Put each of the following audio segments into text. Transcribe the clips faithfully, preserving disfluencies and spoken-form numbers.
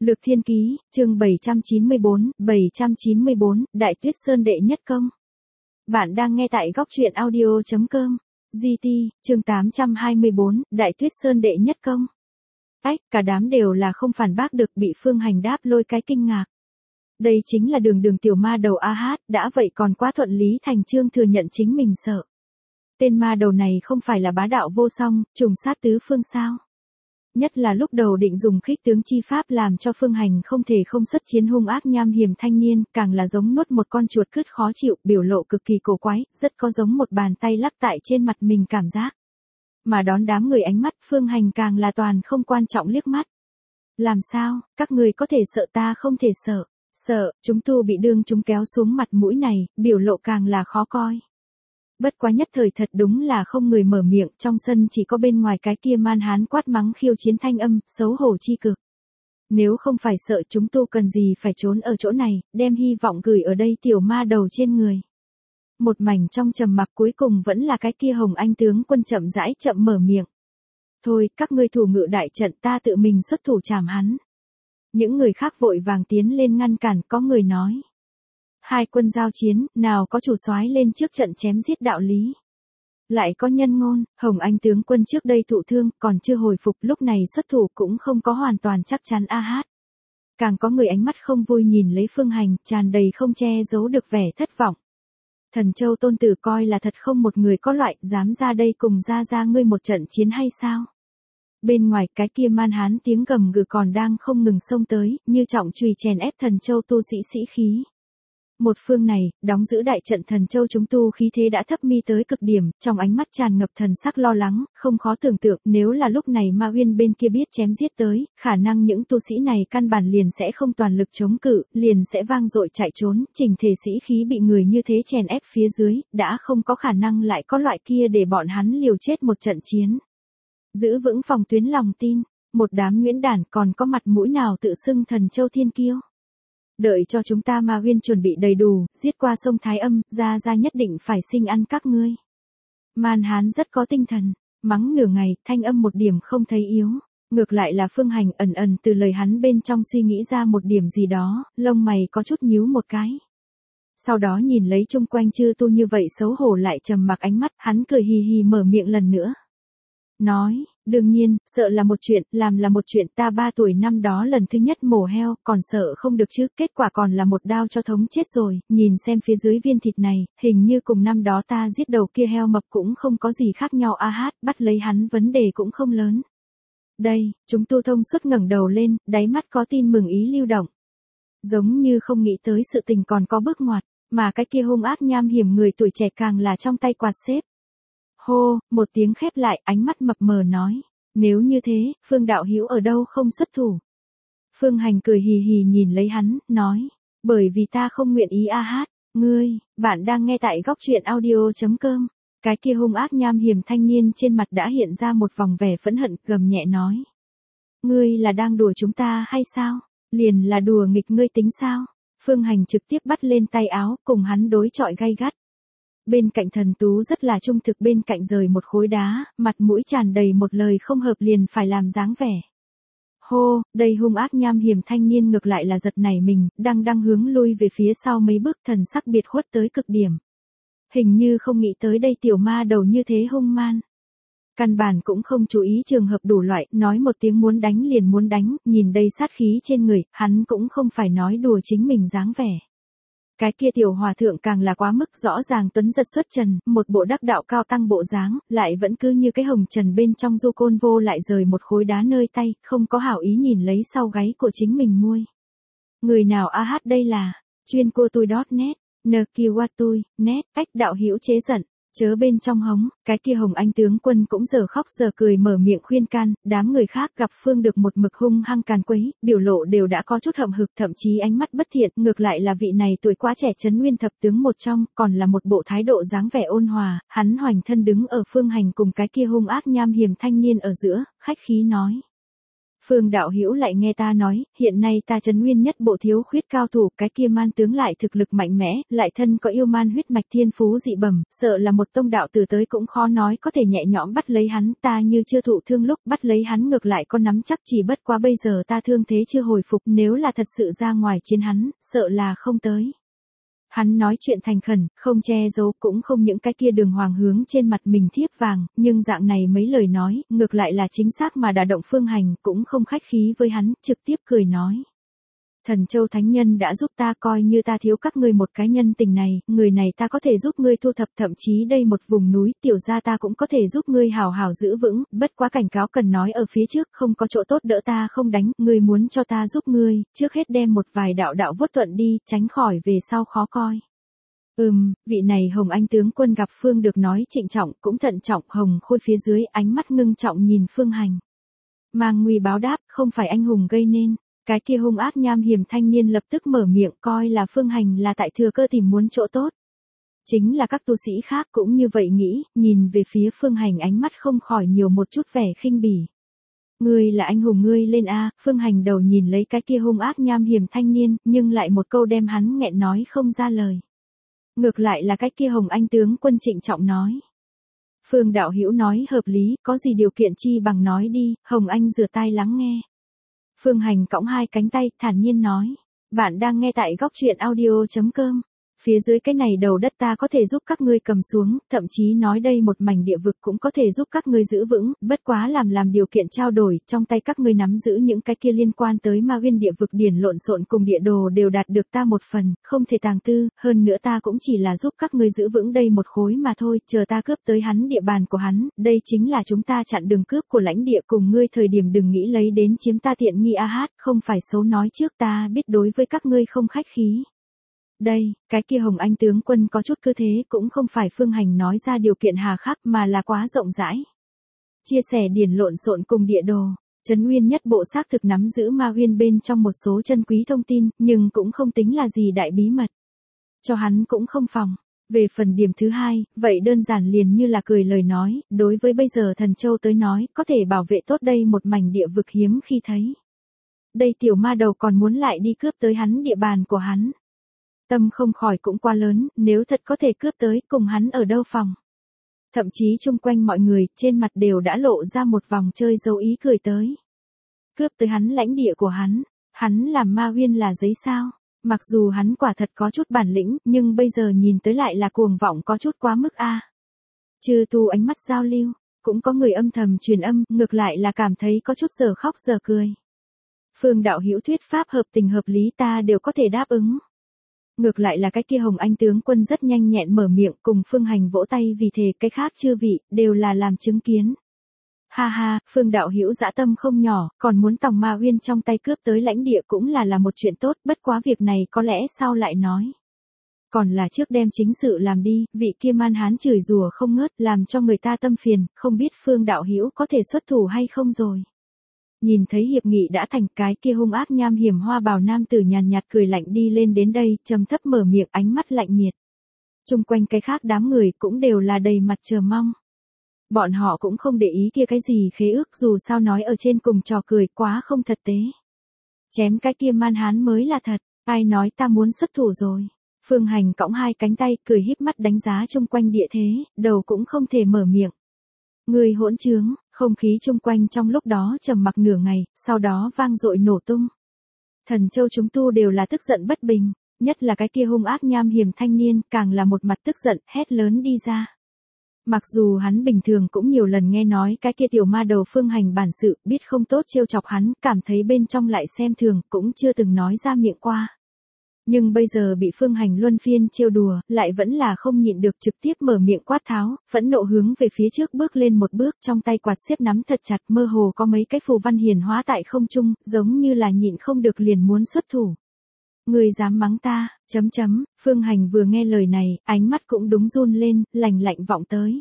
Lược Thiên Ký, chương bảy trăm chín mươi bốn, bảy trăm chín mươi bốn, Đại Tuyết Sơn đệ nhất công. Bạn đang nghe tại góc truyện audio chấm com. giê tê, chương tám trăm hai mươi bốn, Đại Tuyết Sơn đệ nhất công. Ách, cả đám đều là không phản bác được, bị Phương Hành đáp lôi cái kinh ngạc. Đây chính là đường đường tiểu ma đầu a hát, đã vậy còn quá thuận lý thành chương thừa nhận chính mình sợ. Tên ma đầu này không phải là bá đạo vô song, trùng sát tứ phương sao? Nhất là lúc đầu định dùng khích tướng chi pháp làm cho Phương Hành không thể không xuất chiến, hung ác nham hiểm thanh niên, càng là giống nuốt một con chuột cứt khó chịu, biểu lộ cực kỳ cổ quái, rất có giống một bàn tay lắc tại trên mặt mình cảm giác. Mà đón đám người ánh mắt, Phương Hành càng là toàn không quan trọng liếc mắt. Làm sao, các người có thể sợ ta không thể sợ, sợ, chúng tu bị đương chúng kéo xuống mặt mũi này, biểu lộ càng là khó coi. Bất quá nhất thời thật đúng là không người mở miệng, trong sân chỉ có bên ngoài cái kia man hán quát mắng khiêu chiến thanh âm, xấu hổ chi cực. Nếu không phải sợ chúng tu cần gì phải trốn ở chỗ này, đem hy vọng gửi ở đây tiểu ma đầu trên người. Một mảnh trong trầm mặc, cuối cùng vẫn là cái kia Hồng Anh tướng quân chậm rãi chậm mở miệng. Thôi, các ngươi thủ ngự đại trận, ta tự mình xuất thủ chảm hắn. Những người khác vội vàng tiến lên ngăn cản, có người nói. Hai quân giao chiến, nào có chủ soái lên trước trận chém giết đạo lý. Lại có nhân ngôn, Hồng Anh tướng quân trước đây thụ thương, còn chưa hồi phục, lúc này xuất thủ cũng không có hoàn toàn chắc chắn a hát. Càng có người ánh mắt không vui nhìn lấy Phương Hành, tràn đầy không che giấu được vẻ thất vọng. Thần Châu tôn tử coi là thật không một người có loại, dám ra đây cùng ra ra ngươi một trận chiến hay sao? Bên ngoài cái kia man hán tiếng gầm gừ còn đang không ngừng xông tới, như trọng chùy chèn ép Thần Châu tu sĩ sĩ khí. Một phương này, đóng giữ đại trận Thần Châu chúng tu khí thế đã thấp mi tới cực điểm, trong ánh mắt tràn ngập thần sắc lo lắng, không khó tưởng tượng nếu là lúc này Ma Uyên bên kia biết chém giết tới, khả năng những tu sĩ này căn bản liền sẽ không toàn lực chống cự, liền sẽ vang dội chạy trốn, trình thể sĩ khí bị người như thế chèn ép phía dưới, đã không có khả năng lại có loại kia để bọn hắn liều chết một trận chiến. Giữ vững phòng tuyến lòng tin, một đám nhuyễn đản còn có mặt mũi nào tự xưng Thần Châu thiên kiêu. Đợi cho chúng ta Ma Uyên chuẩn bị đầy đủ, giết qua sông Thái Âm, ra ra nhất định phải sinh ăn các ngươi. Man hán rất có tinh thần, mắng nửa ngày, thanh âm một điểm không thấy yếu. Ngược lại là Phương Hành ẩn ẩn từ lời hắn bên trong suy nghĩ ra một điểm gì đó, lông mày có chút nhíu một cái. Sau đó nhìn lấy chung quanh chư tu như vậy xấu hổ lại trầm mặc ánh mắt, hắn cười hì hì mở miệng lần nữa. Nói, đương nhiên, sợ là một chuyện, làm là một chuyện, ta ba tuổi năm đó lần thứ nhất mổ heo, còn sợ không được chứ, kết quả còn là một đao cho thống chết rồi, nhìn xem phía dưới viên thịt này, hình như cùng năm đó ta giết đầu kia heo mập cũng không có gì khác nhau a hát, bắt lấy hắn vấn đề cũng không lớn. Đây, chúng tu thông suốt ngẩng đầu lên, đáy mắt có tin mừng ý lưu động. Giống như không nghĩ tới sự tình còn có bước ngoặt, mà cái kia hung ác nham hiểm người tuổi trẻ càng là trong tay quạt xếp. Hô, một tiếng khép lại, ánh mắt mập mờ nói. Nếu như thế, Phương đạo hữu ở đâu không xuất thủ? Phương Hành cười hì hì nhìn lấy hắn, nói. Bởi vì ta không nguyện ý a hát, ngươi, bạn đang nghe tại góc truyện audio chấm com. Cái kia hung ác nham hiểm thanh niên trên mặt đã hiện ra một vòng vẻ phẫn hận, gầm nhẹ nói. Ngươi là đang đùa chúng ta hay sao? Liền là đùa nghịch ngươi tính sao? Phương Hành trực tiếp bắt lên tay áo, cùng hắn đối chọi gay gắt. Bên cạnh Thần Tú rất là trung thực, bên cạnh rời một khối đá, mặt mũi tràn đầy một lời không hợp liền phải làm dáng vẻ. Hô, đây hung ác nham hiểm thanh niên ngược lại là giật nảy mình, đang đang hướng lui về phía sau mấy bước, thần sắc biệt khuất tới cực điểm. Hình như không nghĩ tới đây tiểu ma đầu như thế hung man. Căn bản cũng không chú ý trường hợp đủ loại, nói một tiếng muốn đánh liền muốn đánh, nhìn đây sát khí trên người, hắn cũng không phải nói đùa chính mình dáng vẻ. Cái kia tiểu hòa thượng càng là quá mức, rõ ràng tuấn giật xuất trần, một bộ đắc đạo cao tăng bộ dáng, lại vẫn cứ như cái hồng trần bên trong du côn vô lại rời một khối đá nơi tay, không có hảo ý nhìn lấy sau gáy của chính mình muôi. Người nào a hát đây là, chuyên cô tôi .net, nờ kia wa tôi, net, cách đạo hữu chế giận. Chớ bên trong hống, cái kia Hồng Anh tướng quân cũng giờ khóc giờ cười mở miệng khuyên can, đám người khác gặp Phương được một mực hung hăng càn quấy, biểu lộ đều đã có chút hậm hực, thậm chí ánh mắt bất thiện, ngược lại là vị này tuổi quá trẻ Trấn Nguyên thập tướng một trong, còn là một bộ thái độ dáng vẻ ôn hòa, hắn hoành thân đứng ở Phương Hành cùng cái kia hung ác nham hiểm thanh niên ở giữa, khách khí nói. Phương Đạo Hữu lại nghe ta nói, hiện nay ta Trấn Nguyên nhất bộ thiếu khuyết cao thủ, cái kia man tướng lại thực lực mạnh mẽ, lại thân có yêu man huyết mạch thiên phú dị bẩm, sợ là một tông đạo tử tới cũng khó nói có thể nhẹ nhõm bắt lấy hắn, ta như chưa thụ thương lúc bắt lấy hắn ngược lại có nắm chắc, chỉ bất quá bây giờ ta thương thế chưa hồi phục, nếu là thật sự ra ngoài chiến hắn, sợ là không tới. Hắn nói chuyện thành khẩn, không che giấu, cũng không những cái kia đường hoàng hướng trên mặt mình thiếp vàng, nhưng dạng này mấy lời nói, ngược lại là chính xác mà đả động Phương Hành, cũng không khách khí với hắn, trực tiếp cười nói. Thần Châu Thánh Nhân đã giúp ta, coi như ta thiếu các ngươi một cái nhân tình này, người này ta có thể giúp ngươi thu thập, thậm chí đây một vùng núi tiểu gia ta cũng có thể giúp ngươi hào hào giữ vững, bất quá cảnh cáo cần nói ở phía trước, không có chỗ tốt đỡ ta không đánh, ngươi muốn cho ta giúp ngươi, trước hết đem một vài đạo đạo vuốt thuận đi, tránh khỏi về sau khó coi. Ừm, vị này Hồng Anh tướng quân gặp Phương được nói trịnh trọng, cũng thận trọng, Hồng Khôi phía dưới ánh mắt ngưng trọng nhìn Phương Hành. Mang nguy báo đáp, không phải anh hùng gây nên. Cái kia hung ác nham hiểm thanh niên lập tức mở miệng, coi là Phương Hành là tại thừa cơ tìm muốn chỗ tốt. Chính là các tu sĩ khác cũng như vậy nghĩ, nhìn về phía Phương Hành ánh mắt không khỏi nhiều một chút vẻ khinh bỉ. Ngươi là anh hùng ngươi lên a. Phương Hành đầu nhìn lấy cái kia hung ác nham hiểm thanh niên, nhưng lại một câu đem hắn nghẹn nói không ra lời. Ngược lại là cái kia Hồng Anh tướng quân trịnh trọng nói. Phương Đạo Hữu nói hợp lý, có gì điều kiện chi bằng nói đi, Hồng Anh rửa tai lắng nghe. Phương Hành cõng hai cánh tay, thản nhiên nói. Bạn đang nghe tại góc truyện audio chấm com. Phía dưới cái này đầu đất ta có thể giúp các ngươi cầm xuống, thậm chí nói đây một mảnh địa vực cũng có thể giúp các ngươi giữ vững, bất quá làm làm điều kiện trao đổi, trong tay các ngươi nắm giữ những cái kia liên quan tới Ma Uyên địa vực điển lộn xộn cùng địa đồ đều đạt được ta một phần, không thể tàng tư, hơn nữa ta cũng chỉ là giúp các ngươi giữ vững đây một khối mà thôi, chờ ta cướp tới hắn địa bàn của hắn, đây chính là chúng ta chặn đường cướp của lãnh địa cùng ngươi thời điểm đừng nghĩ lấy đến chiếm ta tiện nghi a hát, không phải xấu nói trước ta biết đối với các ngươi không khách khí. Đây, cái kia Hồng Anh tướng quân có chút cơ thế cũng không phải Phương Hành nói ra điều kiện hà khắc mà là quá rộng rãi. Chia sẻ điển lộn xộn cùng địa đồ, Trấn Nguyên nhất bộ xác thực nắm giữ Ma Uyên bên trong một số chân quý thông tin, nhưng cũng không tính là gì đại bí mật. Cho hắn cũng không phòng. Về phần điểm thứ hai, vậy đơn giản liền như là cười lời nói, đối với bây giờ Thần Châu tới nói, có thể bảo vệ tốt đây một mảnh địa vực hiếm khi thấy. Đây tiểu ma đầu còn muốn lại đi cướp tới hắn địa bàn của hắn. Tâm không khỏi cũng quá lớn, nếu thật có thể cướp tới, cùng hắn ở đâu phòng. Thậm chí chung quanh mọi người, trên mặt đều đã lộ ra một vòng chơi dấu ý cười tới. Cướp tới hắn lãnh địa của hắn, hắn làm Ma Uyên là giấy sao. Mặc dù hắn quả thật có chút bản lĩnh, nhưng bây giờ nhìn tới lại là cuồng vọng có chút quá mức a. Chư tu ánh mắt giao lưu, cũng có người âm thầm truyền âm, ngược lại là cảm thấy có chút giờ khóc giờ cười. Phương Đạo Hữu thuyết pháp hợp tình hợp lý ta đều có thể đáp ứng. Ngược lại là cái kia Hồng Anh tướng quân rất nhanh nhẹn mở miệng cùng Phương Hành vỗ tay vì thế cái khác chư vị, đều là làm chứng kiến. Ha ha, Phương Đạo Hữu dã tâm không nhỏ, còn muốn tòng Ma Uyên trong tay cướp tới lãnh địa cũng là là một chuyện tốt, bất quá việc này có lẽ sau lại nói. Còn là trước đem chính sự làm đi, vị kia man hán chửi rủa không ngớt, làm cho người ta tâm phiền, không biết Phương Đạo Hữu có thể xuất thủ hay không rồi. Nhìn thấy hiệp nghị đã thành, cái kia hung ác nham hiểm hoa bào nam tử nhàn nhạt cười lạnh đi lên đến đây, trầm thấp mở miệng ánh mắt lạnh miệt. Chung quanh cái khác đám người cũng đều là đầy mặt chờ mong. Bọn họ cũng không để ý kia cái gì khế ước dù sao nói ở trên cùng trò cười quá không thật tế. Chém cái kia man hán mới là thật, ai nói ta muốn xuất thủ rồi. Phương Hành cõng hai cánh tay cười híp mắt đánh giá chung quanh địa thế, đầu cũng không thể mở miệng. Người hỗn trướng, không khí chung quanh trong lúc đó trầm mặc nửa ngày, sau đó vang dội nổ tung. Thần Châu chúng tu đều là tức giận bất bình, nhất là cái kia hung ác nham hiểm thanh niên, càng là một mặt tức giận, hét lớn đi ra. Mặc dù hắn bình thường cũng nhiều lần nghe nói cái kia tiểu ma đầu Phương Hành bản sự, biết không tốt trêu chọc hắn, cảm thấy bên trong lại xem thường, cũng chưa từng nói ra miệng qua. Nhưng bây giờ bị Phương Hành luân phiên trêu đùa, lại vẫn là không nhịn được trực tiếp mở miệng quát tháo, phẫn nộ hướng về phía trước bước lên một bước, trong tay quạt xếp nắm thật chặt, mơ hồ có mấy cái phù văn hiển hóa tại không trung, giống như là nhịn không được liền muốn xuất thủ. Người dám mắng ta, chấm chấm, Phương Hành vừa nghe lời này, ánh mắt cũng đúng run lên, lạnh lạnh vọng tới.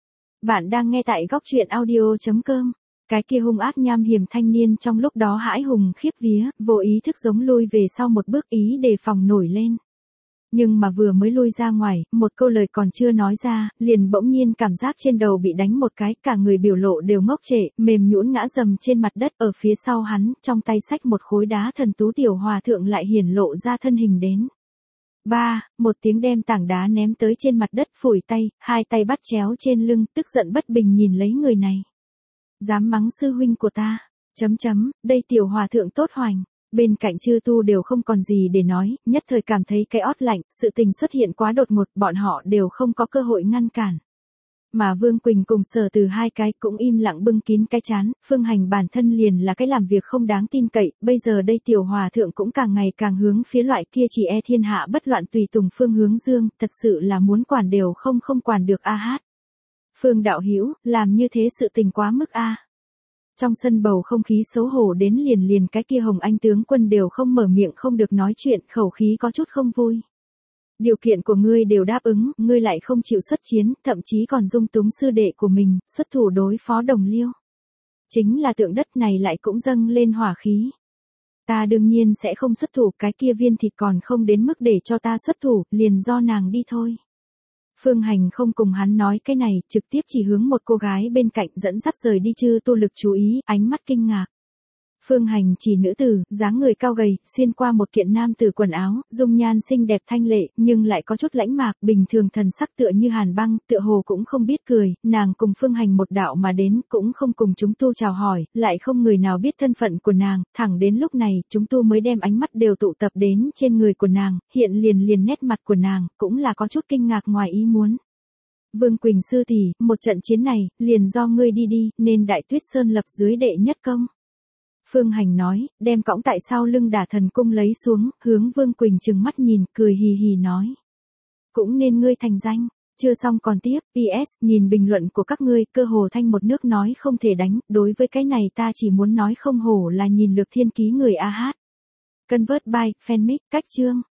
Bạn đang nghe tại góc truyện audio chấm com. Cái kia hung ác nham hiểm thanh niên trong lúc đó hãi hùng khiếp vía, vô ý thức giống lui về sau một bước ý đề phòng nổi lên. Nhưng mà vừa mới lui ra ngoài, một câu lời còn chưa nói ra, liền bỗng nhiên cảm giác trên đầu bị đánh một cái, cả người biểu lộ đều ngốc trệ, mềm nhũn ngã dầm trên mặt đất, ở phía sau hắn, trong tay xách một khối đá thần tú tiểu hòa thượng lại hiển lộ ra thân hình đến. Ba, một tiếng đem tảng đá ném tới trên mặt đất, phủi tay, hai tay bắt chéo trên lưng, tức giận bất bình nhìn lấy người này. Dám mắng sư huynh của ta, chấm chấm, đây tiểu hòa thượng tốt hoành. Bên cạnh chư tu đều không còn gì để nói, nhất thời cảm thấy cái ót lạnh, sự tình xuất hiện quá đột ngột, bọn họ đều không có cơ hội ngăn cản. Mà Vương Quỳnh cùng Sở Từ hai cái cũng im lặng bưng kín cái chán, Phương Hành bản thân liền là cái làm việc không đáng tin cậy, bây giờ đây tiểu hòa thượng cũng càng ngày càng hướng phía loại kia chỉ e thiên hạ bất loạn tùy tùng Phương hướng dương, thật sự là muốn quản đều không không quản được a hát. Phương đạo hữu làm như thế sự tình quá mức a. Trong sân bầu không khí xấu hổ đến liền liền cái kia Hồng Anh tướng quân đều không mở miệng không được nói chuyện, khẩu khí có chút không vui. Điều kiện của ngươi đều đáp ứng, ngươi lại không chịu xuất chiến, thậm chí còn dung túng sư đệ của mình, xuất thủ đối phó Đồng Liêu. Chính là tượng đất này lại cũng dâng lên hỏa khí. Ta đương nhiên sẽ không xuất thủ, cái kia viên thịt còn không đến mức để cho ta xuất thủ, liền do nàng đi thôi. Phương Hành không cùng hắn nói cái này, trực tiếp chỉ hướng một cô gái bên cạnh dẫn dắt rời đi chư tu lực chú ý, ánh mắt kinh ngạc. Phương Hành chỉ nữ tử, dáng người cao gầy, xuyên qua một kiện nam tử quần áo, dung nhan xinh đẹp thanh lệ, nhưng lại có chút lãnh mạc, bình thường thần sắc tựa như hàn băng, tựa hồ cũng không biết cười, nàng cùng Phương Hành một đạo mà đến, cũng không cùng chúng tu chào hỏi, lại không người nào biết thân phận của nàng, thẳng đến lúc này, chúng tu mới đem ánh mắt đều tụ tập đến trên người của nàng, hiện liền liền nét mặt của nàng, cũng là có chút kinh ngạc ngoài ý muốn. Vương Quỳnh sư tỷ, một trận chiến này, liền do ngươi đi đi, nên Đại Tuyết Sơn lập dưới đệ nhất công. Phương Hành nói, đem cõng tại sau lưng Đả Thần cung lấy xuống, hướng Vương Quỳnh trừng mắt nhìn, cười hì hì nói. Cũng nên ngươi thành danh, chưa xong còn tiếp, pê ét, nhìn bình luận của các ngươi, cơ hồ thanh một nước nói không thể đánh, đối với cái này ta chỉ muốn nói không hổ là nhìn lược thiên ký người a hát. Convert by, fanmic, cách chương.